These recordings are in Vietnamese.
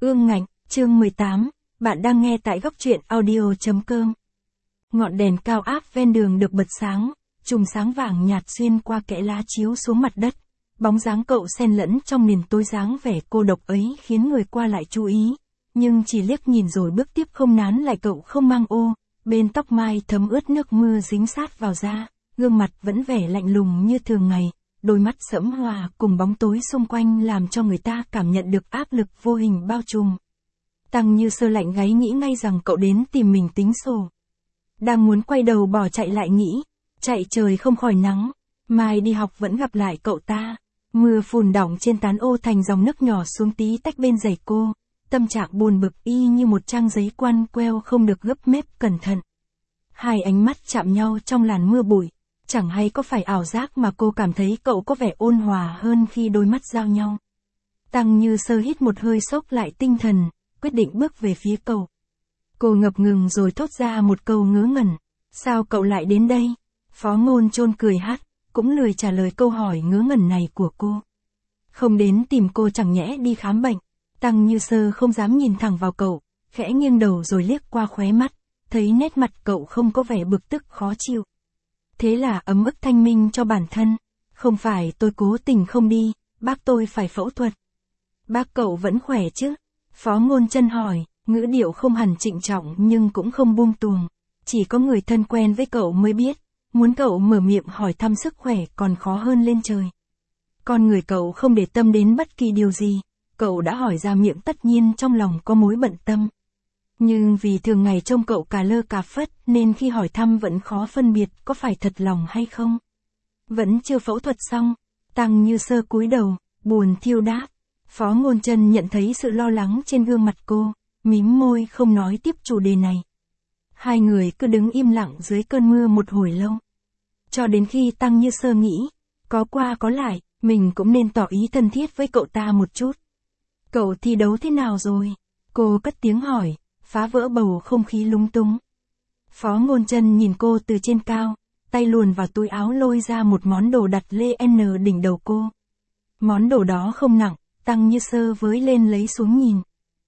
Ương ngạnh, chương 18, bạn đang nghe tại góc truyện audio.com. Ngọn đèn cao áp ven đường được bật sáng, chùm sáng vàng nhạt xuyên qua kẽ lá chiếu xuống mặt đất. Bóng dáng cậu xen lẫn trong miền tối dáng vẻ cô độc ấy khiến người qua lại chú ý. Nhưng chỉ liếc nhìn rồi bước tiếp không nán lại cậu không mang ô, bên tóc mai thấm ướt nước mưa dính sát vào da, gương mặt vẫn vẻ lạnh lùng như thường ngày. Đôi mắt sẫm hòa cùng bóng tối xung quanh làm cho người ta cảm nhận được áp lực vô hình bao trùm. Tăng Như Sơ lạnh gáy nghĩ ngay rằng cậu đến tìm mình tính sổ. Đang muốn quay đầu bỏ chạy lại nghĩ, chạy trời không khỏi nắng, mai đi học vẫn gặp lại cậu ta. Mưa phùn đỏng trên tán ô thành dòng nước nhỏ xuống tí tách bên giày cô, tâm trạng buồn bực y như một trang giấy quăn queo không được gấp mép cẩn thận. Hai ánh mắt chạm nhau trong làn mưa bụi. Chẳng hay có phải ảo giác mà cô cảm thấy cậu có vẻ ôn hòa hơn khi đôi mắt giao nhau. Tăng Như Sơ hít một hơi xốc lại tinh thần, quyết định bước về phía cậu. Cô ngập ngừng rồi thốt ra một câu ngớ ngẩn. Sao cậu lại đến đây? Phó Ngôn Chôn cười hắt, cũng lười trả lời câu hỏi ngớ ngẩn này của cô. Không đến tìm cô chẳng nhẽ đi khám bệnh. Tăng Như Sơ không dám nhìn thẳng vào cậu, khẽ nghiêng đầu rồi liếc qua khóe mắt, thấy nét mặt cậu không có vẻ bực tức khó chịu. Thế là ấm ức thanh minh cho bản thân. Không phải tôi cố tình không đi, bác tôi phải phẫu thuật. Bác cậu vẫn khỏe chứ? Phó Ngôn Chân hỏi, ngữ điệu không hẳn trịnh trọng nhưng cũng không buông tuồng. Chỉ có người thân quen với cậu mới biết, muốn cậu mở miệng hỏi thăm sức khỏe còn khó hơn lên trời. Con người cậu không để tâm đến bất kỳ điều gì, cậu đã hỏi ra miệng tất nhiên trong lòng có mối bận tâm. Nhưng vì thường ngày trông cậu cà lơ cà phất nên khi hỏi thăm vẫn khó phân biệt có phải thật lòng hay không. Vẫn chưa phẫu thuật xong, Tăng Như Sơ cúi đầu, buồn thiêu đáp. Phó Ngôn Chân nhận thấy sự lo lắng trên gương mặt cô, mím môi không nói tiếp chủ đề này. Hai người cứ đứng im lặng dưới cơn mưa một hồi lâu. Cho đến khi Tăng Như Sơ nghĩ, có qua có lại, mình cũng nên tỏ ý thân thiết với cậu ta một chút. Cậu thi đấu thế nào rồi? Cô cất tiếng hỏi, phá vỡ bầu không khí lúng túng. Phó Ngôn Chân nhìn cô từ trên cao, tay luồn vào túi áo lôi ra một món đồ đặt lên đỉnh đầu cô. Món đồ đó không nặng, Tăng Như Sơ với lên lấy xuống nhìn.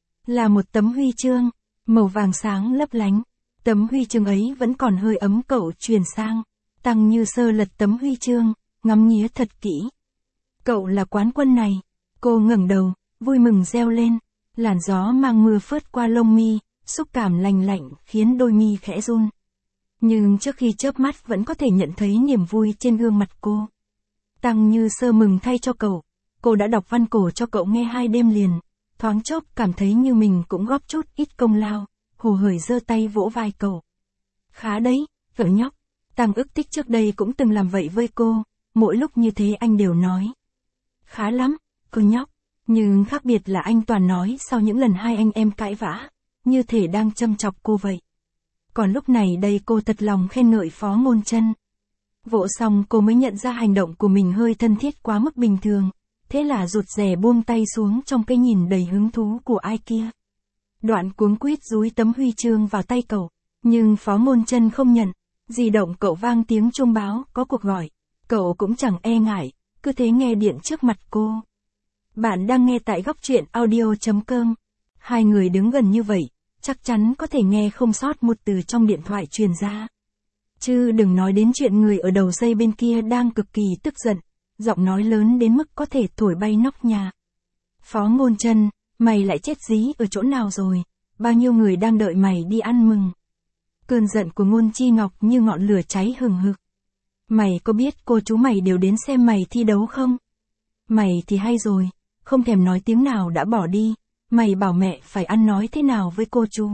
Là một tấm huy chương, màu vàng sáng lấp lánh. Tấm huy chương ấy vẫn còn hơi ấm cậu truyền sang. Tăng Như Sơ lật tấm huy chương, ngắm nghía thật kỹ. Cậu là quán quân này. Cô ngẩng đầu, vui mừng reo lên. Làn gió mang mưa phớt qua lông mi, xúc cảm lành lạnh khiến đôi mi khẽ run. Nhưng trước khi chớp mắt vẫn có thể nhận thấy niềm vui trên gương mặt cô. Tăng Như Sơ mừng thay cho cậu. Cô đã đọc văn cổ cho cậu nghe 2 đêm liền. Thoáng chốc cảm thấy như mình cũng góp chút ít công lao. Hồ hởi giơ tay vỗ vai cậu. Khá đấy, cỡ nhóc. Tăng ức tích trước đây cũng từng làm vậy với cô. Mỗi lúc như thế anh đều nói. Khá lắm, cỡ nhóc. Nhưng khác biệt là anh toàn nói sau những lần hai anh em cãi vã, như thể đang châm chọc cô vậy. Còn lúc này đây cô thật lòng khen ngợi Phó Ngôn Chân. Vỗ xong cô mới nhận ra hành động của mình hơi thân thiết quá mức bình thường, thế là rụt rè buông tay xuống trong cái nhìn đầy hứng thú của ai kia. Đoạn cuống quýt dúi tấm huy chương vào tay cậu, nhưng Phó Ngôn Chân không nhận, di động cậu vang tiếng chuông báo có cuộc gọi, cậu cũng chẳng e ngại, cứ thế nghe điện trước mặt cô. Bạn đang nghe tại góc truyện audio.com. Hai người đứng gần như vậy, chắc chắn có thể nghe không sót một từ trong điện thoại truyền ra. Chứ đừng nói đến chuyện người ở đầu dây bên kia đang cực kỳ tức giận, giọng nói lớn đến mức có thể thổi bay nóc nhà. Phó Ngôn Chân, mày lại chết dí ở chỗ nào rồi? Bao nhiêu người đang đợi mày đi ăn mừng. Cơn giận của Ngôn Chi Ngọc như ngọn lửa cháy hừng hực. Mày có biết cô chú mày đều đến xem mày thi đấu không? Mày thì hay rồi. Không thèm nói tiếng nào đã bỏ đi, mày bảo mẹ phải ăn nói thế nào với cô chú.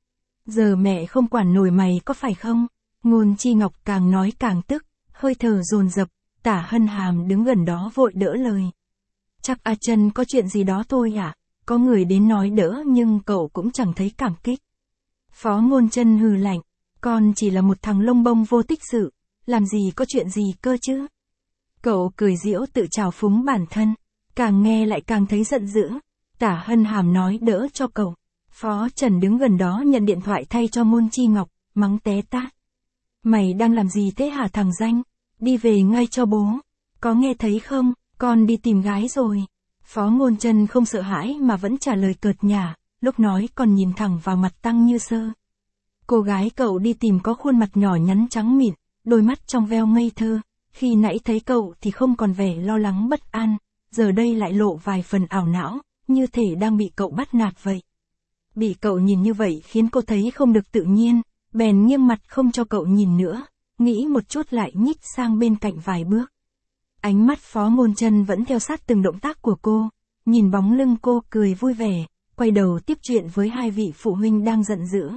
Giờ mẹ không quản nổi mày có phải không? Ngôn Chi Ngọc càng nói càng tức, hơi thở dồn dập, Tả Hân Hàm đứng gần đó vội đỡ lời. Chắc A Chân có chuyện gì đó thôi à? Có người đến nói đỡ nhưng cậu cũng chẳng thấy cảm kích. Phó Ngôn Chân hừ lạnh, con chỉ là một thằng lông bông vô tích sự, làm gì có chuyện gì cơ chứ? Cậu cười giễu tự trào phúng bản thân. Càng nghe lại càng thấy giận dữ. Tả Hân Hàm nói đỡ cho cậu. Phó Trần đứng gần đó nhận điện thoại thay cho Ngôn Chi Ngọc, mắng té tát. Mày đang làm gì thế hả thằng danh? Đi về ngay cho bố. Có nghe thấy không, con đi tìm gái rồi. Phó Ngôn Chân không sợ hãi mà vẫn trả lời cợt nhả, lúc nói còn nhìn thẳng vào mặt Tăng Như Sơ. Cô gái cậu đi tìm có khuôn mặt nhỏ nhắn trắng mịn, đôi mắt trong veo ngây thơ, khi nãy thấy cậu thì không còn vẻ lo lắng bất an, giờ đây lại lộ vài phần ảo não, như thể đang bị cậu bắt nạt vậy. Bị cậu nhìn như vậy khiến cô thấy không được tự nhiên, bèn nghiêng mặt không cho cậu nhìn nữa, nghĩ một chút lại nhích sang bên cạnh vài bước. Ánh mắt Phó Ngôn Chân vẫn theo sát từng động tác của cô, nhìn bóng lưng cô cười vui vẻ, quay đầu tiếp chuyện với hai vị phụ huynh đang giận dữ.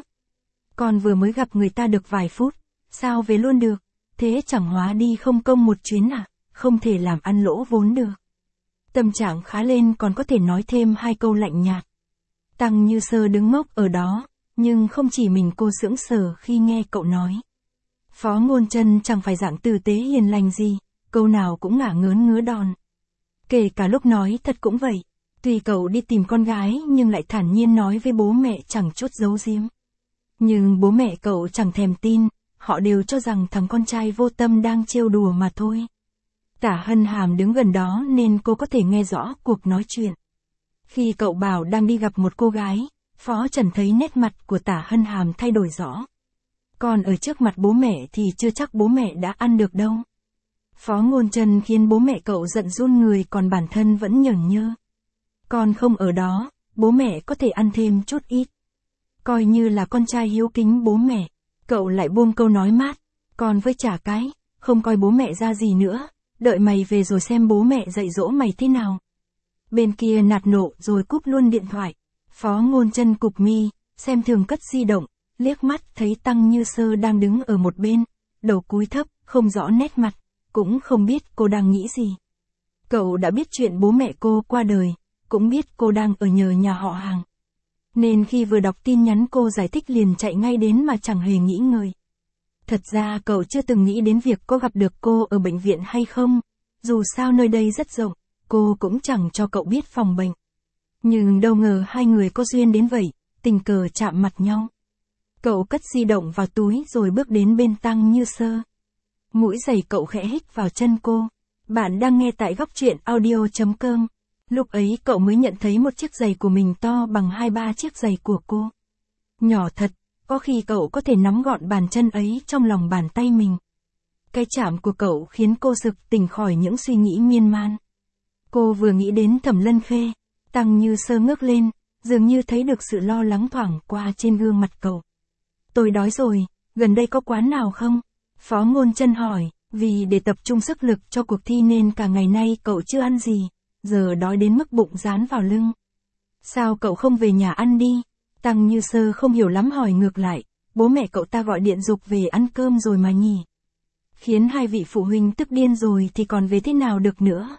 Con vừa mới gặp người ta được vài phút, sao về luôn được, thế chẳng hóa đi không công một chuyến à, không thể làm ăn lỗ vốn được. Tâm trạng khá lên còn có thể nói thêm hai câu lạnh nhạt. Tăng Như Sơ đứng ngốc ở đó, nhưng không chỉ mình cô sững sờ khi nghe cậu nói. Phó Ngôn Chân chẳng phải dạng tử tế hiền lành gì, câu nào cũng ngả ngớn ngứa đòn. Kể cả lúc nói thật cũng vậy, tuy cậu đi tìm con gái nhưng lại thản nhiên nói với bố mẹ chẳng chút giấu giếm. Nhưng bố mẹ cậu chẳng thèm tin, họ đều cho rằng thằng con trai vô tâm đang trêu đùa mà thôi. Tả Hân Hàm đứng gần đó nên cô có thể nghe rõ cuộc nói chuyện. Khi cậu bảo đang đi gặp một cô gái, Phó Trần thấy nét mặt của Tả Hân Hàm thay đổi rõ. Còn ở trước mặt bố mẹ thì chưa chắc bố mẹ đã ăn được đâu. Phó Ngôn Chân khiến bố mẹ cậu giận run người còn bản thân vẫn nhởn nhơ. Con không ở đó, bố mẹ có thể ăn thêm chút ít. Coi như là con trai hiếu kính bố mẹ, cậu lại buông câu nói mát. Còn với chả cái, không coi bố mẹ ra gì nữa, đợi mày về rồi xem bố mẹ dạy dỗ mày thế nào. Bên kia nạt nộ rồi cúp luôn điện thoại. Phó Ngôn Chân cụp mi, xem thường cất di động, liếc mắt thấy Tăng Như Sơ đang đứng ở một bên, đầu cúi thấp, không rõ nét mặt, cũng không biết cô đang nghĩ gì. Cậu đã biết chuyện bố mẹ cô qua đời, cũng biết cô đang ở nhờ nhà họ hàng. Nên khi vừa đọc tin nhắn cô giải thích liền chạy ngay đến mà chẳng hề nghĩ ngợi. Thật ra cậu chưa từng nghĩ đến việc có gặp được cô ở bệnh viện hay không, dù sao nơi đây rất rộng, cô cũng chẳng cho cậu biết phòng bệnh. Nhưng đâu ngờ hai người có duyên đến vậy, tình cờ chạm mặt nhau. Cậu cất di động vào túi rồi bước đến bên Tăng Như Sơ. Mũi giày cậu khẽ hít vào chân cô. Bạn đang nghe tại góc truyện audio.com. Lúc ấy cậu mới nhận thấy một chiếc giày của mình to bằng 2-3 chiếc giày của cô. Nhỏ thật, có khi cậu có thể nắm gọn bàn chân ấy trong lòng bàn tay mình. Cái chạm của cậu khiến cô sực tỉnh khỏi những suy nghĩ miên man. Cô vừa nghĩ đến Thẩm Lân Khê, Tăng Như Sơ ngước lên, dường như thấy được sự lo lắng thoảng qua trên gương mặt cậu. Tôi đói rồi, gần đây có quán nào không? Phó Ngôn Chân hỏi, vì để tập trung sức lực cho cuộc thi nên cả ngày nay cậu chưa ăn gì, giờ đói đến mức bụng dán vào lưng. Sao cậu không về nhà ăn đi? Tăng Như Sơ không hiểu lắm hỏi ngược lại, bố mẹ cậu ta gọi điện giục về ăn cơm rồi mà nhỉ? Khiến hai vị phụ huynh tức điên rồi thì còn về thế nào được nữa?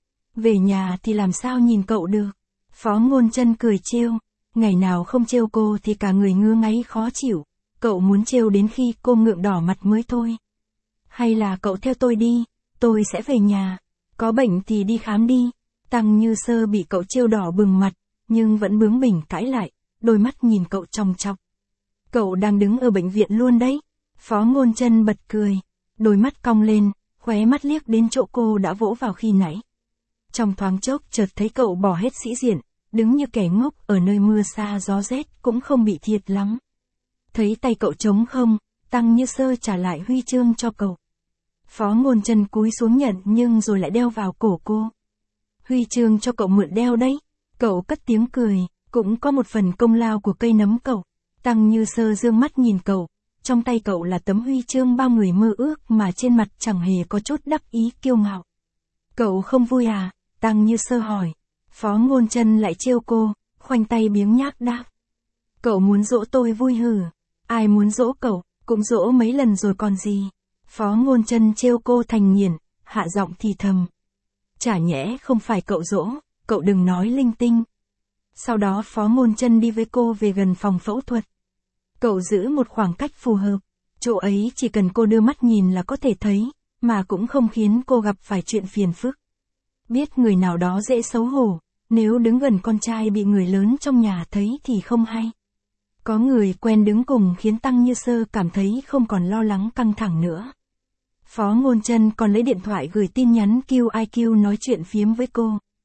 Về nhà thì làm sao nhìn cậu được? Phó Ngôn Chân cười trêu, ngày nào không trêu cô thì cả người ngứa ngáy khó chịu, cậu muốn trêu đến khi cô ngượng đỏ mặt mới thôi. Hay là cậu theo tôi đi, tôi sẽ về nhà, có bệnh thì đi khám đi. Tăng Như Sơ bị cậu trêu đỏ bừng mặt, nhưng vẫn bướng bỉnh cãi lại, đôi mắt nhìn cậu chòng chọc. Cậu đang đứng ở bệnh viện luôn đấy. Phó Ngôn Chân bật cười, đôi mắt cong lên, khóe mắt liếc đến chỗ cô đã vỗ vào khi nãy. Trong thoáng chốc chợt thấy cậu bỏ hết sĩ diện, đứng như kẻ ngốc ở nơi mưa sa gió rét cũng không bị thiệt lắm. Thấy tay cậu trống không, Tăng Như Sơ trả lại huy chương cho cậu. Phó Ngôn Chân cúi xuống nhận nhưng rồi lại đeo vào cổ cô. Huy chương cho cậu mượn đeo đấy. Cậu cất tiếng cười, cũng có một phần công lao của cây nấm cậu. Tăng Như Sơ dương mắt nhìn cậu, trong tay cậu là tấm huy chương bao người mơ ước mà trên mặt chẳng hề có chút đắc ý kiêu ngạo. Cậu không vui à? Tăng Như Sơ hỏi. Phó Ngôn Chân lại trêu cô, khoanh tay biếng nhác đáp. Cậu muốn dỗ tôi vui hử? Ai muốn dỗ cậu, cũng dỗ mấy lần rồi còn gì. Phó Ngôn Chân trêu cô thành nghiền, hạ giọng thì thầm. Chả nhẽ không phải cậu dỗ, cậu đừng nói linh tinh. Sau đó Phó Ngôn Chân đi với cô về gần phòng phẫu thuật. Cậu giữ một khoảng cách phù hợp, chỗ ấy chỉ cần cô đưa mắt nhìn là có thể thấy, mà cũng không khiến cô gặp phải chuyện phiền phức. Biết người nào đó dễ xấu hổ, nếu đứng gần con trai bị người lớn trong nhà thấy thì không hay. Có người quen đứng cùng khiến Tăng Như Sơ cảm thấy không còn lo lắng căng thẳng nữa. Phó Ngôn Chân còn lấy điện thoại gửi tin nhắn QIQ nói chuyện phiếm với cô.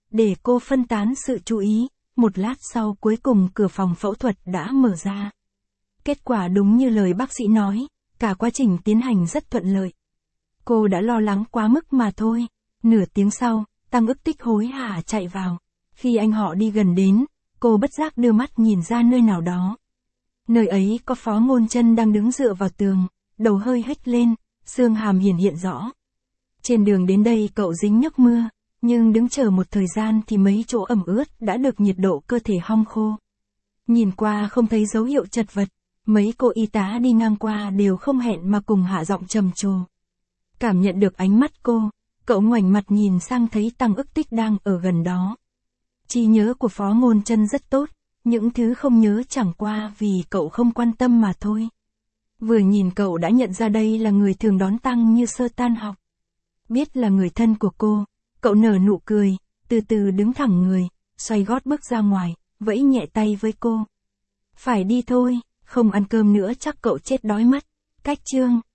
để cô phân tán sự chú ý. Một lát sau cuối cùng cửa phòng phẫu thuật đã mở ra. Kết quả đúng như lời bác sĩ nói, cả quá trình tiến hành rất thuận lợi. Cô đã lo lắng quá mức mà thôi. Nửa tiếng sau, Tăng Ức Tích hối hả chạy vào. Khi anh họ đi gần đến, cô bất giác đưa mắt nhìn ra nơi nào đó. Nơi ấy có Phó Ngôn Chân đang đứng dựa vào tường, đầu hơi hếch lên, xương hàm hiển hiện rõ. Trên đường đến đây cậu dính nhớp mưa, nhưng đứng chờ một thời gian thì mấy chỗ ẩm ướt đã được nhiệt độ cơ thể hong khô. Nhìn qua không thấy dấu hiệu chật vật, mấy cô y tá đi ngang qua đều không hẹn mà cùng hạ giọng trầm trồ. Cảm nhận được ánh mắt cô, cậu ngoảnh mặt nhìn sang thấy Tăng Ức Tích đang ở gần đó. Trí nhớ của Phó Ngôn Chân rất tốt, những thứ không nhớ chẳng qua vì cậu không quan tâm mà thôi. Vừa nhìn cậu đã nhận ra đây là người thường đón Tăng Như Sơ tan học. Biết là người thân của cô, cậu nở nụ cười, từ từ đứng thẳng người, xoay gót bước ra ngoài, vẫy nhẹ tay với cô. Phải đi thôi, không ăn cơm nữa chắc cậu chết đói mất. Cách chương